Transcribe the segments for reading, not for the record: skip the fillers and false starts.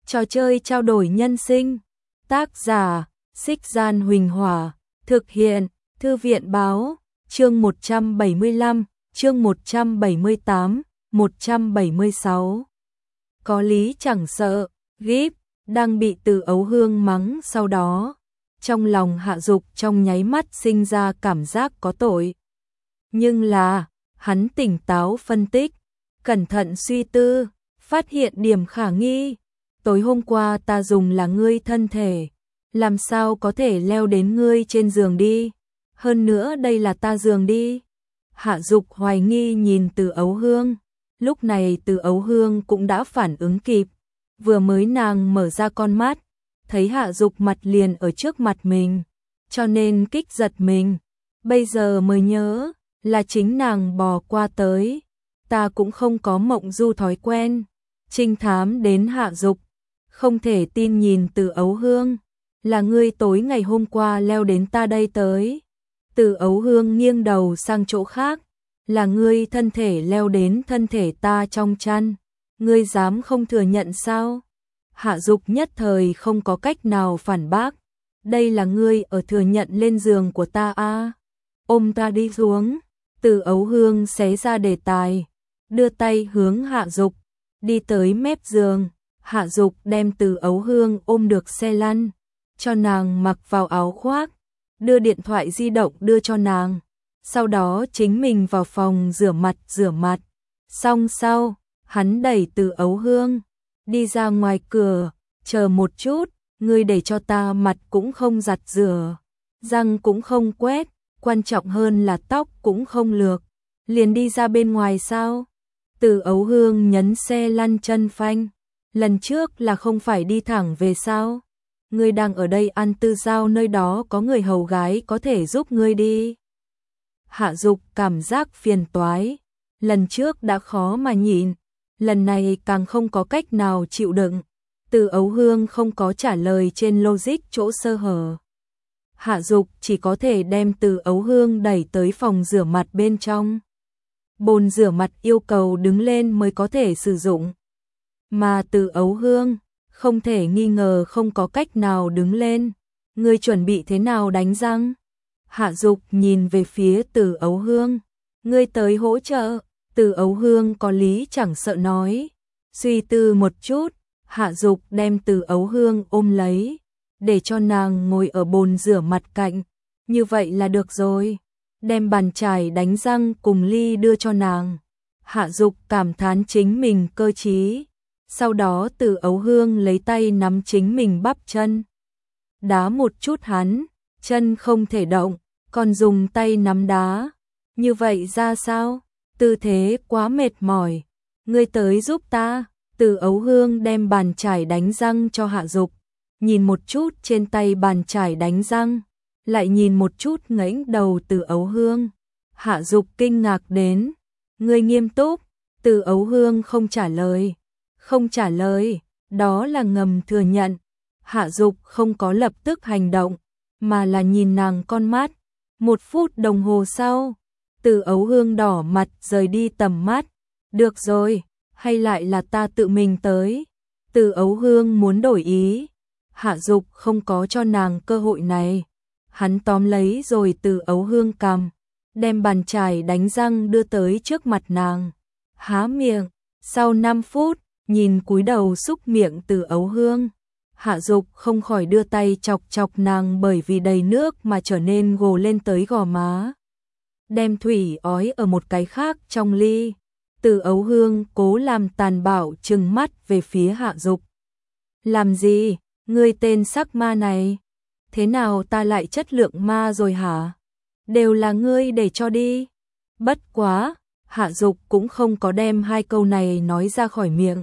Trò chơi trao đổi nhân sinh. Tác giả: Xích Gian Huỳnh Hỏa. Thực hiện: Thư viện Báo. Chương 175, chương 178, 176. Có lý chẳng sợ, Gíp đang bị Từ Ấu Hương mắng, sau đó trong lòng Hạ Dục trong nháy mắt sinh ra cảm giác có tội. Nhưng là, hắn tỉnh táo phân tích, cẩn thận suy tư, phát hiện điểm khả nghi. Tối hôm qua ta dùng là ngươi thân thể, làm sao có thể leo đến ngươi trên giường đi? Hơn nữa đây là ta giường đi. Hạ Dục hoài nghi nhìn Từ Ấu Hương. Lúc này Từ Ấu Hương cũng đã phản ứng kịp. Vừa mới nàng mở ra con mắt, thấy Hạ Dục mặt liền ở trước mặt mình, cho nên kích giật mình. Bây giờ mới nhớ là chính nàng bò qua tới. Ta cũng không có mộng du thói quen. Trinh thám đến Hạ Dục, không thể tin nhìn Từ Ấu Hương. Là ngươi tối ngày hôm qua leo đến ta đây tới. Từ Ấu Hương nghiêng đầu sang chỗ khác. Là ngươi thân thể leo đến thân thể ta trong chăn. Ngươi dám không thừa nhận sao? Hạ Dục nhất thời không có cách nào phản bác. Đây là ngươi ở thừa nhận lên giường của ta à? Ôm ta đi xuống. Từ Ấu Hương xé ra đề tài, đưa tay hướng Hạ Dục, đi tới mép giường. Hạ Dục đem Từ Ấu Hương ôm được xe lăn, cho nàng mặc vào áo khoác, đưa điện thoại di động đưa cho nàng. Sau đó chính mình vào phòng rửa mặt. Xong sau, hắn đẩy Từ Ấu Hương đi ra ngoài cửa. Chờ một chút, ngươi để cho ta mặt cũng không giặt rửa, răng cũng không quét, quan trọng hơn là tóc cũng không lược, liền đi ra bên ngoài sao? Từ Ấu Hương nhấn xe lăn chân phanh. Lần trước là không phải đi thẳng về sao? Ngươi đang ở đây ăn tư giao, nơi đó có người hầu gái có thể giúp ngươi đi. Hạ Dục cảm giác phiền toái. Lần trước đã khó mà nhịn, lần này càng không có cách nào chịu đựng. Từ Ấu Hương không có trả lời trên logic chỗ sơ hở. Hạ Dục chỉ có thể đem Từ Ấu Hương đẩy tới phòng rửa mặt bên trong. Bồn rửa mặt yêu cầu đứng lên mới có thể sử dụng. Mà Từ Ấu Hương không thể nghi ngờ không có cách nào đứng lên. Ngươi chuẩn bị thế nào đánh răng? Hạ Dục nhìn về phía Từ Ấu Hương. Ngươi tới hỗ trợ. Từ Ấu Hương có lý chẳng sợ nói. Suy tư một chút, Hạ Dục đem Từ Ấu Hương ôm lấy, để cho nàng ngồi ở bồn rửa mặt cạnh. Như vậy là được rồi. Đem bàn chải đánh răng cùng ly đưa cho nàng. Hạ Dục cảm thán chính mình cơ trí. Sau đó Từ Ấu Hương lấy tay nắm chính mình bắp chân, đá một chút hắn, chân không thể động, còn dùng tay nắm đá. Như vậy ra sao? Tư thế quá mệt mỏi. Ngươi tới giúp ta. Từ Ấu Hương đem bàn chải đánh răng cho Hạ Dục, nhìn một chút trên tay bàn chải đánh răng, lại nhìn một chút ngẩng đầu Từ Ấu Hương. Hạ Dục kinh ngạc đến. Ngươi nghiêm túc? Từ Ấu Hương không trả lời. Không trả lời, đó là ngầm thừa nhận. Hạ Dục không có lập tức hành động, mà là nhìn nàng con mắt. 1 phút đồng hồ sau, Từ Ấu Hương đỏ mặt rời đi tầm mắt. Được rồi, hay lại là ta tự mình tới? Từ Ấu Hương muốn đổi ý. Hạ Dục không có cho nàng cơ hội này. Hắn tóm lấy rồi Từ Ấu Hương cầm, đem bàn chải đánh răng đưa tới trước mặt nàng. Há miệng, sau 5 phút, nhìn cúi đầu xúc miệng Từ Ấu Hương. Hạ Dục không khỏi đưa tay chọc chọc nàng bởi vì đầy nước mà trở nên gồ lên tới gò má. Đem thủy ói ở một cái khác trong ly. Từ Ấu Hương cố làm tàn bạo trừng mắt về phía Hạ Dục. Làm gì? Ngươi tên sắc ma này. Thế nào ta lại chất lượng ma rồi hả? Đều là ngươi để cho đi. Bất quá, Hạ Dục cũng không có đem 2 câu này nói ra khỏi miệng.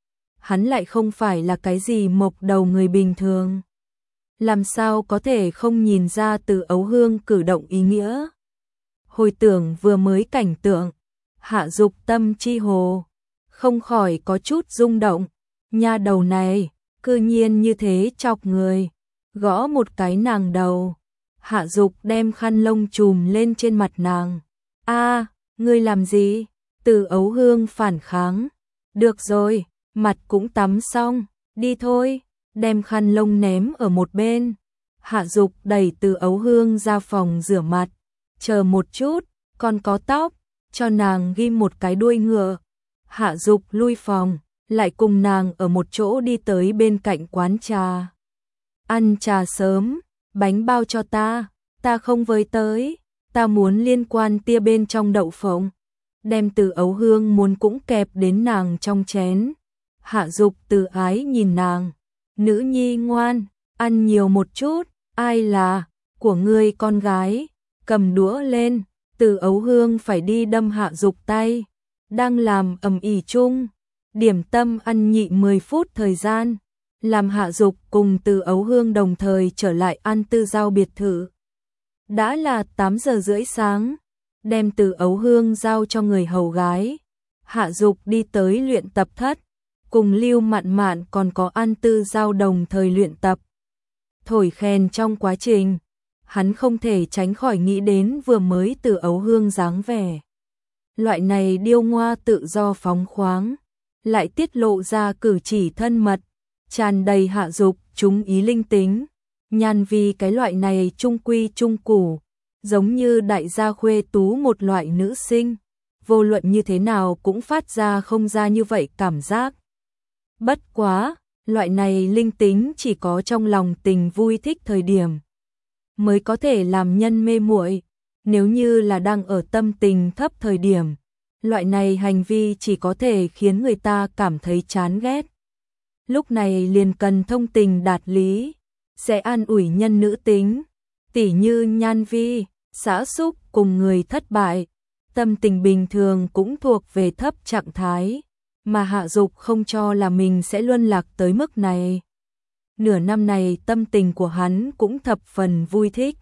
Hắn lại không phải là cái gì mộc đầu người bình thường. Làm sao có thể không nhìn ra Từ Ấu Hương cử động ý nghĩa. Hồi tưởng vừa mới cảnh tượng, Hạ Dục tâm chi hồ, không khỏi có chút rung động. Nha đầu này, cư nhiên như thế chọc người. Gõ một cái nàng đầu. Hạ Dục đem khăn lông trùm lên trên mặt nàng. A, ngươi làm gì? Từ Ấu Hương phản kháng. Được rồi, mặt cũng tắm xong, Đi thôi, đem khăn lông ném ở một bên. Hạ Dục đẩy Từ Ấu Hương ra phòng rửa mặt. Chờ một chút, còn có tóc, cho nàng ghim một cái đuôi ngựa. Hạ Dục lui phòng, lại cùng nàng ở một chỗ đi tới bên cạnh quán trà. Ăn trà sớm, bánh bao cho ta không với tới, ta muốn liên quan tia bên trong đậu phộng. Đem Từ Ấu Hương muốn cũng kẹp đến nàng trong chén. Hạ Dục từ ái nhìn nàng, nữ nhi ngoan, ăn nhiều một chút, ai là, của ngươi con gái, cầm đũa lên, Từ Ấu Hương phải đi đâm Hạ Dục tay, đang làm ầm ĩ chung, điểm tâm ăn nhị 10 phút thời gian, làm Hạ Dục cùng Từ Ấu Hương đồng thời trở lại An Tư Giao biệt thự. Đã là 8 giờ rưỡi sáng, đem Từ Ấu Hương giao cho người hầu gái, Hạ Dục đi tới luyện tập thất, cùng Lưu Mạn Mạn còn có An Tư Giao đồng thời luyện tập. Thổi khen trong quá trình, hắn không thể tránh khỏi nghĩ đến vừa mới Từ Ấu Hương dáng vẻ. Loại này điêu ngoa tự do phóng khoáng, lại tiết lộ ra cử chỉ thân mật, tràn đầy Hạ Dục chúng ý linh tính. Nhan vì cái loại này trung quy trung củ, giống như đại gia khuê tú một loại nữ sinh, vô luận như thế nào cũng phát ra không ra như vậy cảm giác. Bất quá, loại này linh tính chỉ có trong lòng tình vui thích thời điểm mới có thể làm nhân mê muội, nếu như là đang ở tâm tình thấp thời điểm, loại này hành vi chỉ có thể khiến người ta cảm thấy chán ghét. Lúc này liền cần thông tình đạt lý, sẽ an ủi nhân nữ tính, tỉ như Nhan Vi, xã xúc cùng người thất bại, tâm tình bình thường cũng thuộc về thấp trạng thái, mà Hạ Dục không cho là mình sẽ luân lạc tới mức này. Nửa năm này tâm tình của hắn cũng thập phần vui thích.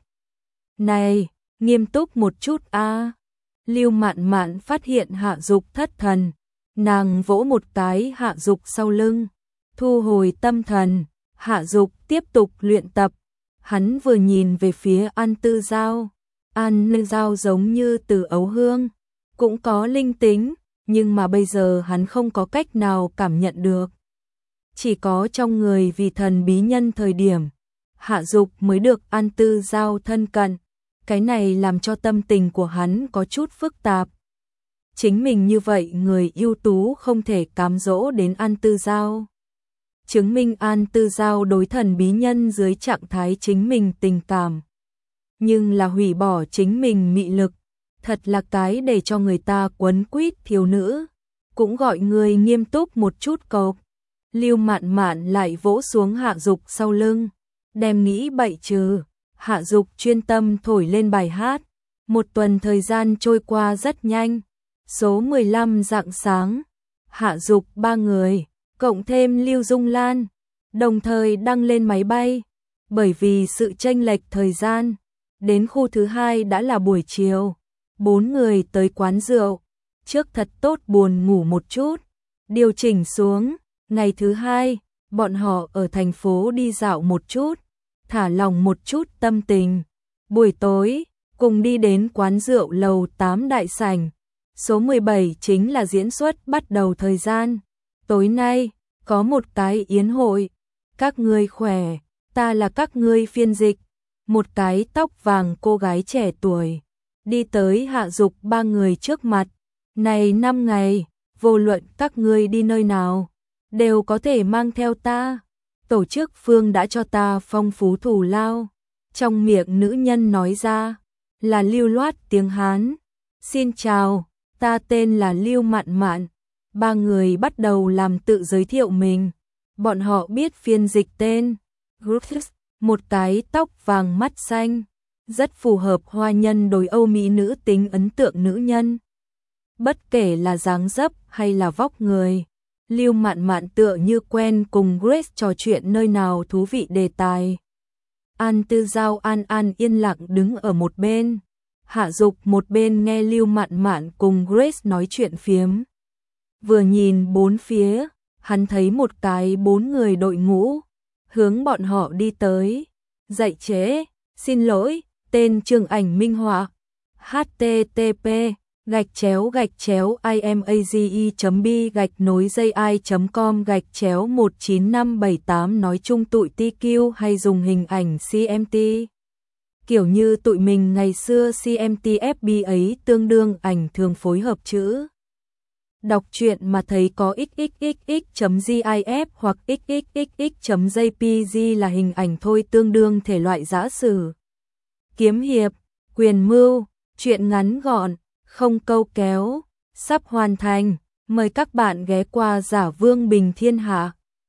Này, nghiêm túc một chút a. Lưu Mạn Mạn phát hiện Hạ Dục thất thần, nàng vỗ một cái Hạ Dục sau lưng, thu hồi tâm thần. Hạ Dục tiếp tục luyện tập, hắn vừa nhìn về phía An Tư Giao. An Tư Giao giống như Từ Ấu Hương, cũng có linh tính, nhưng mà bây giờ hắn không có cách nào cảm nhận được. Chỉ có trong người vì thần bí nhân thời điểm, Hạ Dục mới được An Tư Giao thân cận, cái này làm cho tâm tình của hắn có chút phức tạp. Chính mình như vậy người ưu tú không thể cám dỗ đến An Tư Giao. Chứng minh An Tư Giao đối thần bí nhân dưới trạng thái chính mình tình cảm. Nhưng là hủy bỏ chính mình mị lực, thật là cái để cho người ta quấn quýt thiếu nữ. Cũng gọi người nghiêm túc một chút cộc. Lưu Mạn Mạn lại vỗ xuống Hạ Dục sau lưng, đem nghĩ bậy trừ. Hạ Dục chuyên tâm thổi lên bài hát. Một tuần thời gian trôi qua rất nhanh. Số 15 rạng sáng, Hạ Dục 3 người, cộng thêm Lưu Dung Lan, đồng thời đăng lên máy bay. Bởi vì sự chênh lệch thời gian, đến khu thứ 2 đã là buổi chiều. 4 người tới quán rượu, trước thật tốt buồn ngủ một chút, điều chỉnh xuống. Ngày thứ 2, bọn họ ở thành phố đi dạo một chút, thả lỏng một chút tâm tình. Buổi tối, cùng đi đến quán rượu lầu 8 đại sảnh. Số 17 chính là diễn xuất bắt đầu thời gian. Tối nay, có một cái yến hội. Các ngươi khỏe, ta là các ngươi phiên dịch. Một cái tóc vàng cô gái trẻ tuổi đi tới Hạ Dục 3 người trước mặt. Này 5 ngày, vô luận các ngươi đi nơi nào, đều có thể mang theo ta. Tổ chức phương đã cho ta phong phú thù lao. Trong miệng nữ nhân nói ra, là lưu loát tiếng Hán. Xin chào, ta tên là Lưu Mạn Mạn. 3 người bắt đầu làm tự giới thiệu mình. Bọn họ biết phiên dịch tên Griffiths, một cái tóc vàng mắt xanh, rất phù hợp hoa nhân đối Âu Mỹ nữ tính ấn tượng nữ nhân. Bất kể là dáng dấp hay là vóc người, Lưu Mạn Mạn tựa như quen cùng Grace trò chuyện nơi nào thú vị đề tài. An Tư Giao an yên lặng đứng ở một bên. Hạ Dục một bên nghe Lưu Mạn Mạn cùng Grace nói chuyện phiếm. Vừa nhìn bốn phía, hắn thấy một cái 4 người đội ngũ, hướng bọn họ đi tới. Dạy chế, xin lỗi, tên Trường Ảnh minh họa. HTTP, image.bi.com/1957 nói chung tụi TQ hay dùng hình ảnh CMT. Kiểu như tụi mình ngày xưa CMTFB ấy tương đương ảnh thường phối hợp chữ. Đọc truyện mà thấy có xxxx.gif hoặc xxxx.jpg là hình ảnh thôi, tương đương thể loại giã sử, kiếm hiệp, quyền mưu, truyện ngắn gọn, không câu kéo, sắp hoàn thành. Mời các bạn ghé qua Giả Vương Bình Thiên Hạ.